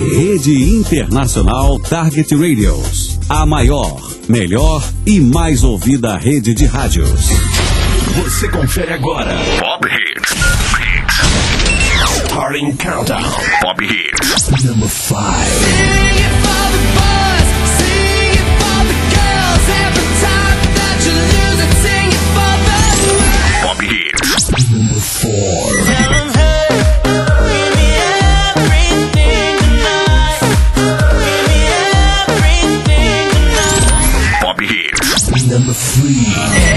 Rede Internacional Target Radios. A maior, melhor e mais ouvida rede de rádios. Você confere agora Pop Hits. Starting Countdown. Pop Hits. Number 5. Pop Hits. Number 4. Number 3.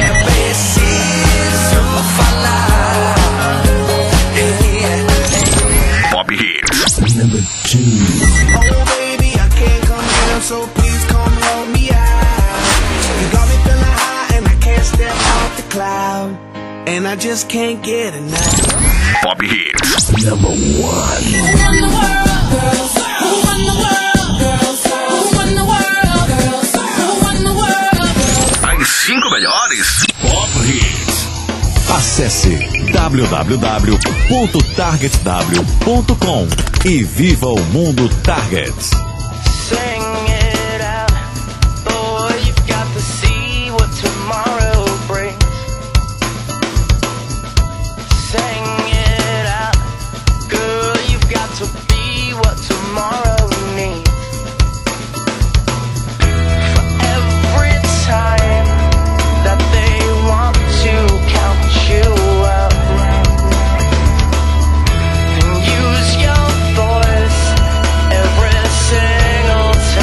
Pop Hits. Number 2. Oh baby, I can't come down, so please come help me out. You got me feeling high and I can't step off the cloud, and I just can't get enough. Pop Hits. Number 1. Who won the world, girls? Who won the world, girls? Who won the world, girls? Who won the world, girls? As 5 melhores Pop Hits. Acesse www.targetw.com e viva o mundo Target. Use your voice every single time.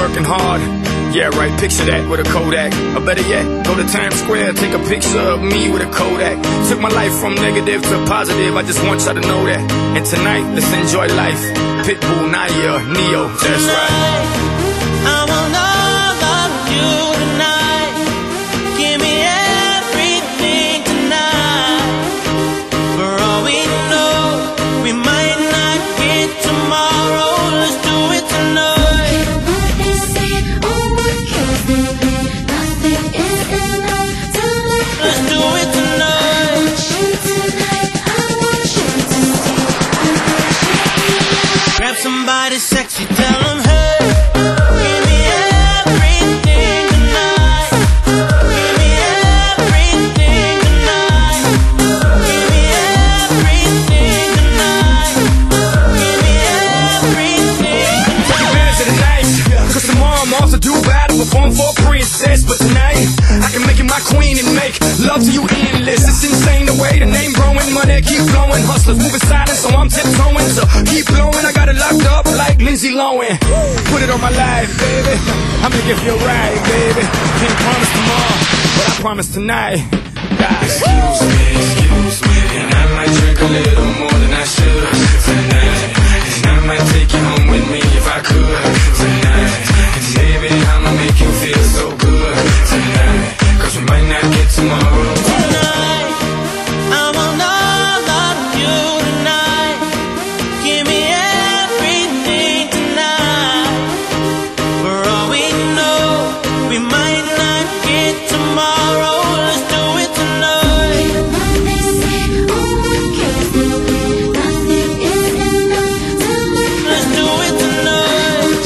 working hard. Yeah, right, picture that with a Kodak. Or better yet, go to Times Square, take a picture of me with a Kodak. Took my life from negative to positive, I just want y'all to know that. And tonight, let's enjoy life. Pitbull, Naya, Neo, that's right. I want all of you tonight. Give me everything tonight. For all we know, we might not get tomorrow. Let's do it tonight. Let's do it tonight. Grab somebody sexy, tell them hey. Give me everything tonight. Give me everything tonight. Give me everything tonight. Give me everything tonight. Bands of the night, cause tomorrow I'm off to Dubai to perform for a princess. But tonight, I can make you my queen and make love to you endless. It's insane the way the name growing, money keep flowing. Hustlers moving silent, so I'm tiptoeing. So keep blowing, I got it locked up like Lindsay Lohan. Put it on my life, baby. I'ma give you a ride, baby. Can't promise tomorrow, but I promise tonight. Excuse me, and I might drink a little more than I should tonight. And I might take you home with me if I could tonight. And baby, I'ma make you feel so good tonight. Cause we might not get tomorrow. Tonight, I want all of you tonight. Give me everything tonight. For all we know, we might not get tomorrow. Let's do it tonight. Let's do it tonight.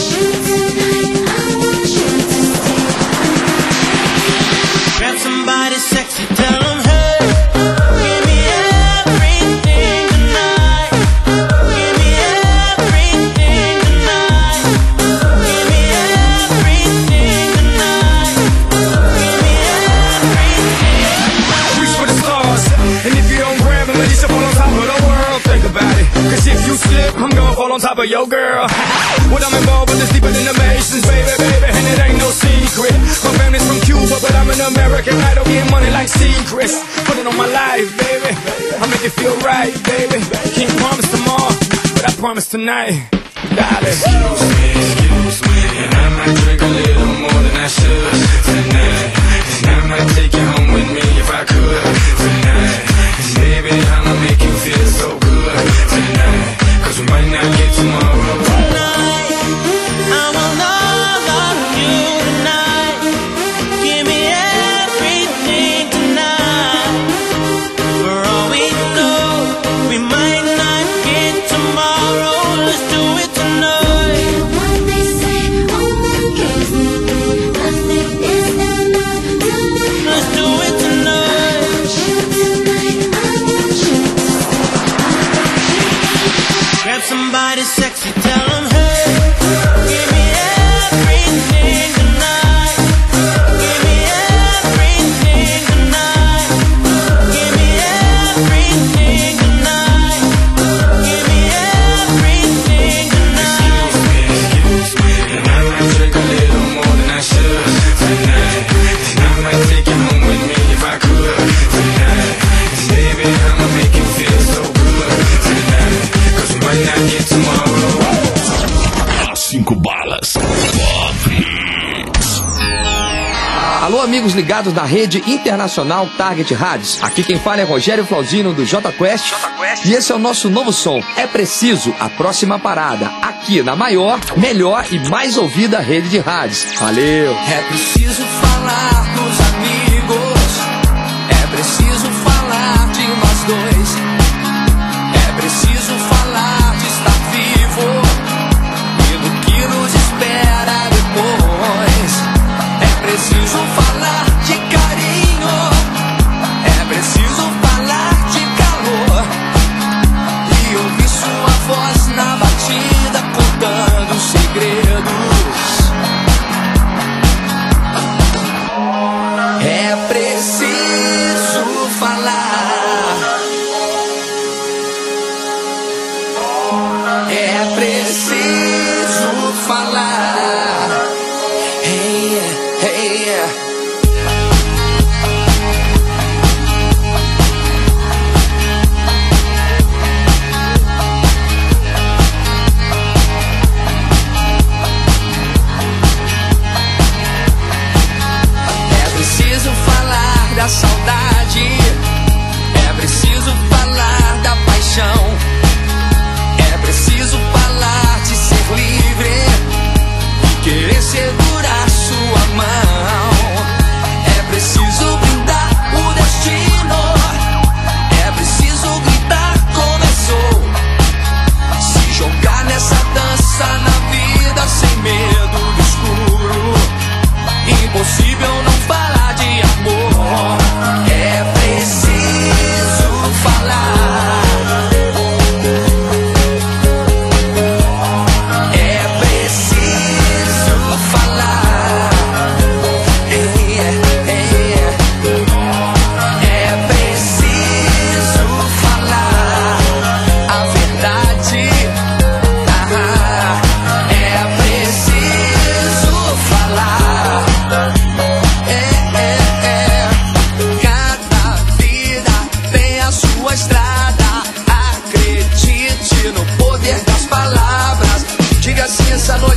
Grab somebody sexy, tell them hey. Give me everything tonight. Give me everything tonight. Give me everything tonight. Give me everything. Reach for the stars, and if you don't grab them, you should fall on top of the world. Think about it, cause if you slip, I'm gonna fall on top of your girl. What I'm involved with is deeper than the Masons, baby, baby, and it ain't no secret. My family's from Cuba, but I'm an American idol, getting money like secrets. Put it on my life, baby, I'll make it feel right, baby. Can't promise tomorrow, but I promise tonight. Darling. Excuse me, and I might drink a little more than I should tonight. And I might take you home with me if I could tonight. And baby, I'ma make you feel so good tonight. Cause we might not get tomorrow. Tonight, I want all of you tonight. Give me everything tonight. For all we know, we might not get tomorrow. Let's do it tonight. Let's do it tonight. Grab somebody sexy, tell them hey. Give me everything tonight. Give me everything tonight. Give me everything tonight. Give me everything tonight. Excuse me, and I might drink a little more than I should tonight. And I might take you home with me if I could tonight. And baby, I'ma make you feel so good tonight. Cause we might not get tomorrow. As 5 balas. Alô, amigos ligados na rede internacional Target Rádios. Aqui quem fala é Rogério Flauzino do J Quest. E esse é o nosso novo som. É preciso a próxima parada. Aqui na maior, melhor e mais ouvida rede de rádios. Valeu! É preciso falar dos amigos. É preciso falar de nós dois. É preciso falar de estar vivo e do que nos espera depois. É preciso falar de carinho. É preciso falar de calor e ouvir sua voz na batida contando segredos. É preciso falar. É preciso falar.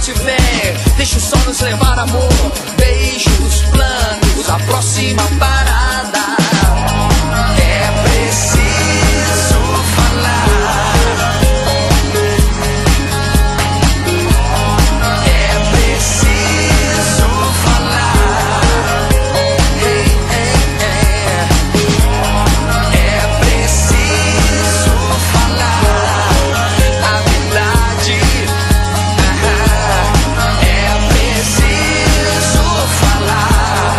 noite vem, deixa o sol nos levar, amor. Beijos, planos, a próxima parada. É preciso falar. É preciso falar. Hey, hey, hey. É preciso falar a verdade. É preciso falar.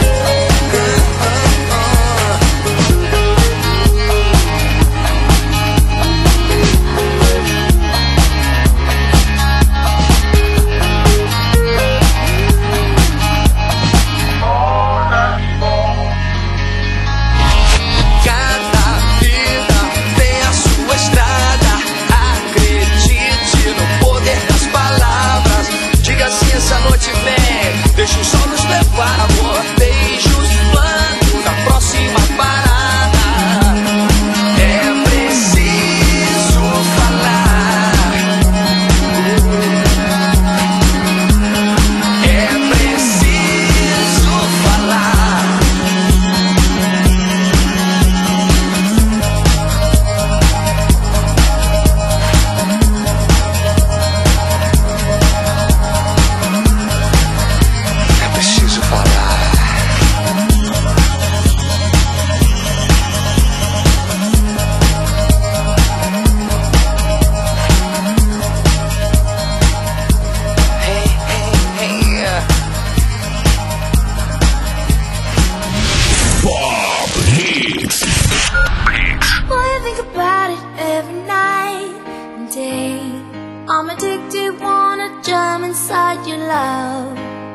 Cada vida tem a sua estrada. Acredite no poder das palavras. Diga assim, essa noite vem, deixa o sol nos levar, amor. Beijos, planos, a próxima parada. É preciso falar. É preciso falar. É preciso falar. Hey, hey, hey. Pop Hits. Boy, I think about it every night and day. I'm addicted, wanna jump inside your love.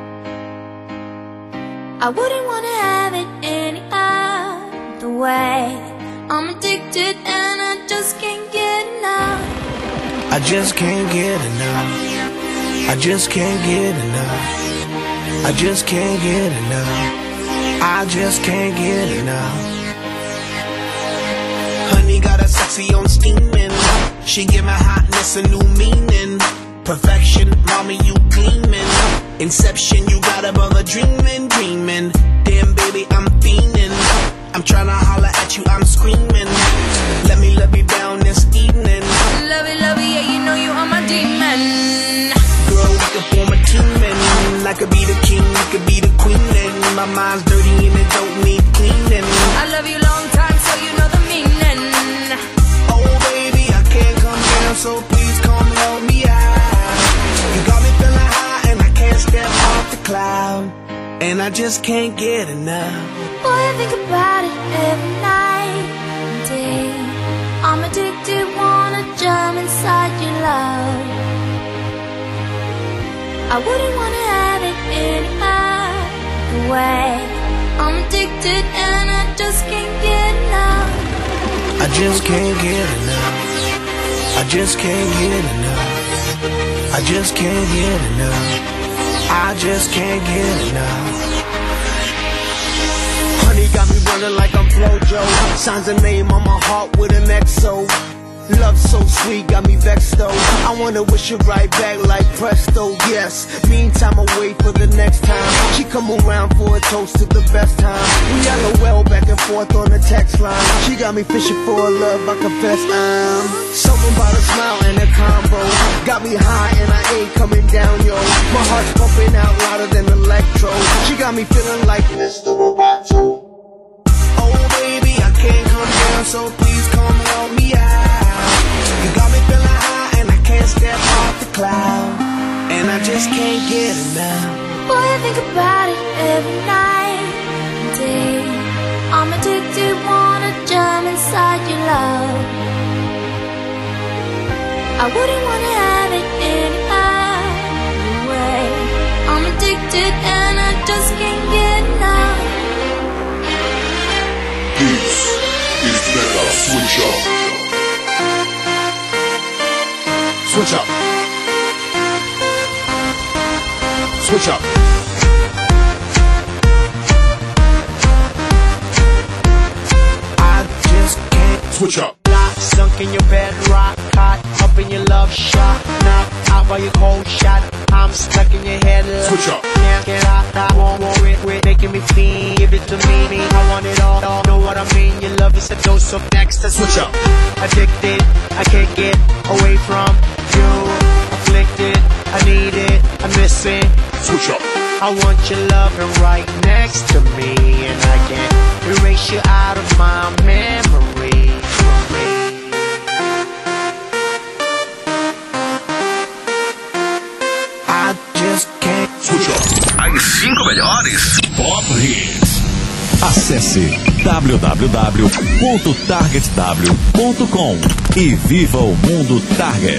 I wouldn't wanna have it any other way. I'm addicted and I just can't get enough. I just can't get enough. I just can't get enough. I just can't get enough. I just can't get enough. Honey got a sexy on steaming. She give my hotness a new meaning. Perfection, mommy, you gleaming. Inception, you got a brother dreaming, dreaming. Damn, baby, I'm fiending. I'm tryna holler at you, I'm screaming. Let me love you down this evening. Love it, yeah, you know you are my demon. Girl, we could form a team and I could be the king, you could be the queen. And my mind's dirty and it don't need cleaning. I love you long time, so you know the meaning. Oh baby, I can't come down, so please come help me out. You got me feeling high and I can't step off the cloud. And I just can't get enough. Boy, I think about it every night and day. I'm addicted, wanna jump inside your love. I wouldn't wanna have it any other way. I'm addicted and I just can't get enough. I just can't get enough. I just can't get enough. I just can't get enough. I just can't get enough. Honey got me running like I'm Flojo. Signs a name on my heart with an XO. Love so sweet, got me vexed though. I wanna wish it right back like presto, yes. Meantime, I wait for the next time she come around for a toast to the best time. We LOL back and forth on the text line. She got me fishing for a love, I confess I'm something about a smile and a combo. Got me high and I ain't coming down, yo. My heart's pumping out louder than electro. She got me feeling like Mr. Roboto. Oh baby, I can't come down, so please come help me out. You got me feeling high and I can't step off the cloud. And I just can't get enough. Boy, I think about it every night and day. I'm addicted, wanna jump inside your love. I wouldn't wanna have it any other way. I'm addicted and I just can't get enough. This is Mega Switch Up. Switch up. Switch up. I just can't Switch up. Sunk in your bed, rock hot, up in your love shot. Now out by your cold shot. I'm stuck in your head. Switch up. Can't get out. I won't quit, making me feel. Give it to me. I want it all. Know what I mean? Your love is a dose of next. Switch up. Addicted, I can't get away from you. Afflicted, I need it, I miss it. Switch up. I want your loving right next to me, and I can't erase you out of my memory. I just can't. Switch up. As 5 melhores Pop Hits. Acesse www.targetw.com e viva o mundo Target.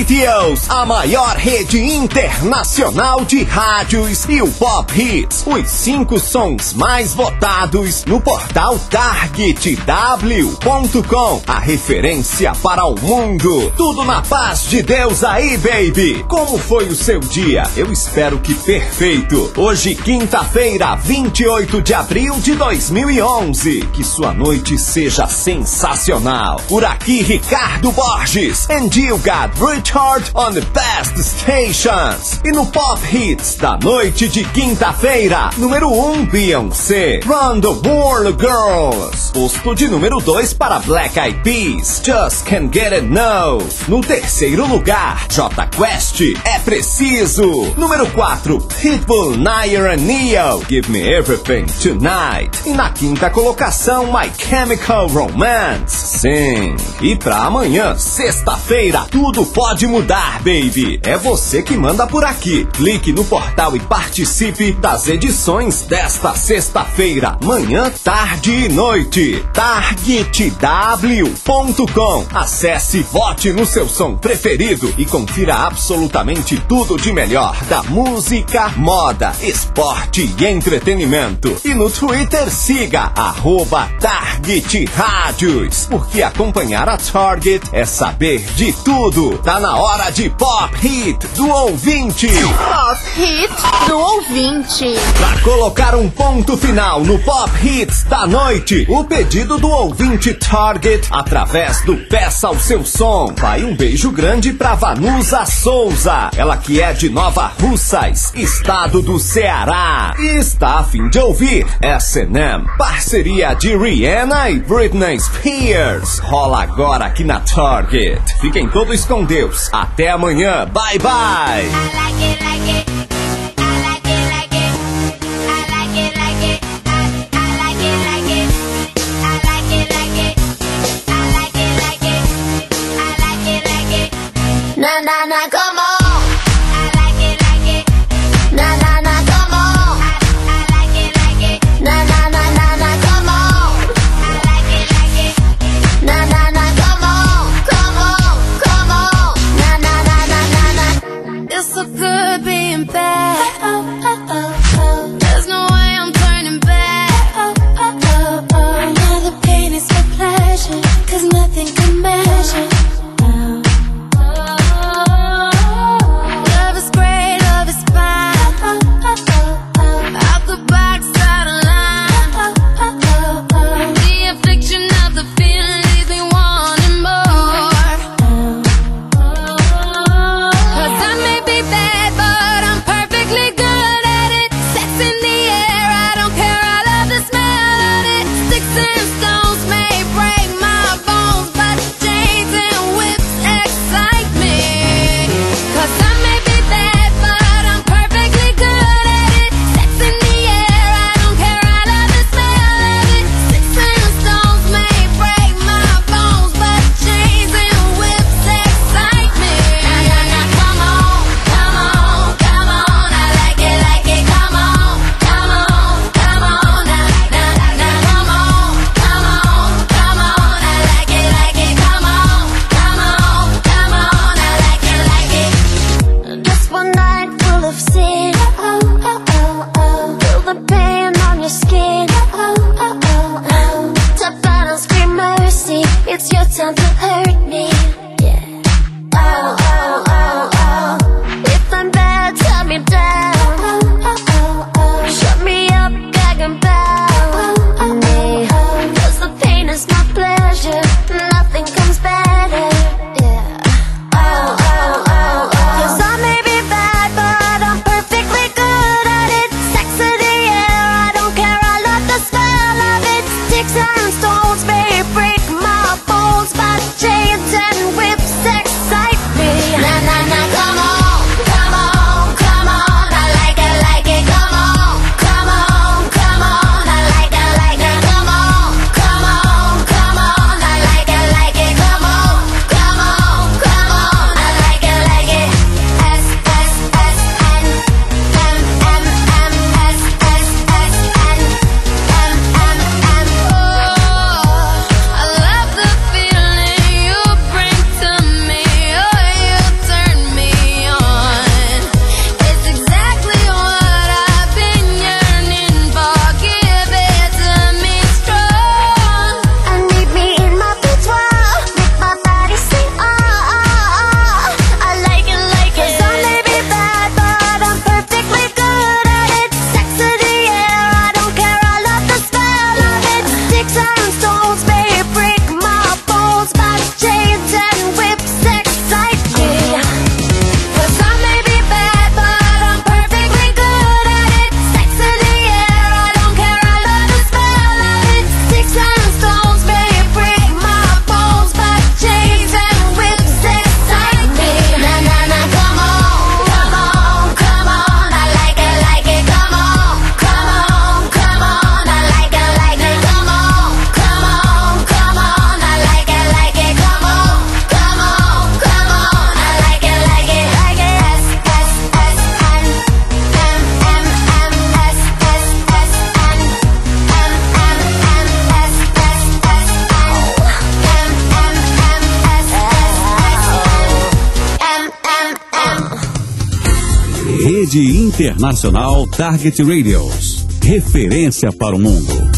Radios, a maior rede internacional de rádios e o Pop Hits, os 5 sons mais votados no portal targetw.com, a referência para o mundo. Tudo na paz de Deus aí, baby. Como foi o seu dia? Eu espero que perfeito. Hoje, quinta-feira, 28 de abril de 2011. Que sua noite seja sensacional. Por aqui, Ricardo Borges. And you got Richard on the best stations. E no Pop Hits da noite de quinta-feira, número 1, Beyoncé, Run the World Girls. Posto de número 2 para Black Eyed Peas, Just Can't Get It No. No terceiro lugar, Jota Quest, É Preciso. Número 4, Pitbull, Nair and Neo, Give Me Everything Tonight. E na quinta colocação, My Chemical Romance, Sing. E pra amanhã, sexta-feira, tudo pode mudar, baby. É você que manda por aqui. Clique no portal e participe das edições desta sexta-feira, manhã, tarde e noite. targetw.com. Acesse, vote no seu som preferido e confira absolutamente tudo de melhor da música, moda, esporte e entretenimento. E no Twitter siga @TargetRádios, porque acompanhar a Target é saber de tudo. Tá na hora de Pop Hit do ouvinte. Pop Hit do ouvinte. Pra colocar um ponto final no Pop Hits da noite, o pedido do ouvinte Target através do Peça o Seu Som. Vai um beijo grande pra Vanusa Souza, ela que é de Nova Russas, estado do Ceará, e está a fim de ouvir S&M, parceria de Rihanna e Britney Spears. Rola agora aqui na Target. Fiquem todos com Deus. Até amanhã. Bye, bye. Na na na, come on. I like it, na na na, come on. I like it, na na na na na, come on. I like it, na na na, come on, come on, come on. Na na na na na na. It's so good being bad. There's no way I'm turning back. Now the pain is for pleasure, 'cause nothing can measure. I like Rede Internacional Target Radios. Referência para o mundo.